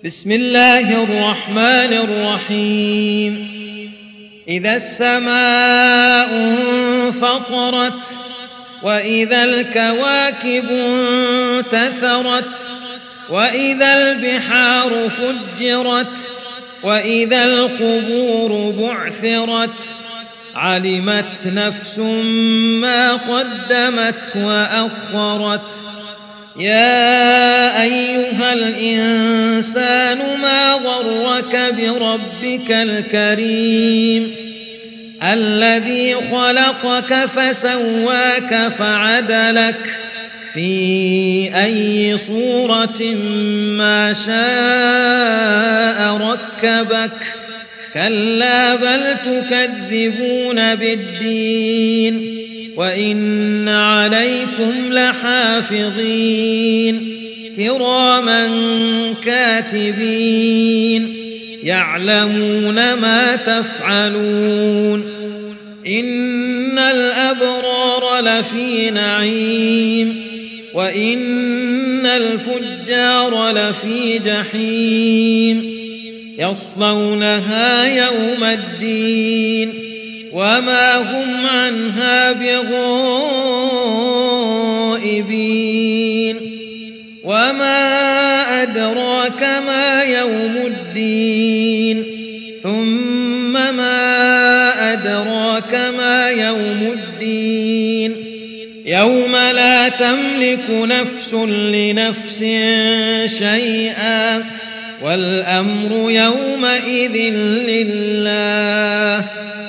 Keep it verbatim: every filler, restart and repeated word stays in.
بسم الله الرحمن الرحيم إذا السماء انفطرت وإذا الكواكب انتثرت وإذا البحار فجرت وإذا القبور بعثرت علمت نفس ما قدمت وأخرت يا أيها الإنسان ما غرك بربك الكريم الذي خلقك فسواك فعدلك في أي صورة ما شاء ركبك كلا بل تكذبون بالدين وإن عليكم لحافظين كراما كاتبين يعلمون ما تفعلون إن الأبرار لفي نعيم وإن الفجار لفي جحيم يصلونها يوم الدين وما هم عنها بغائبين وما أدراك ما يوم الدين ثم ما أدراك ما يوم الدين يوم لا تملك نفس لنفس شيئا والأمر يومئذ لله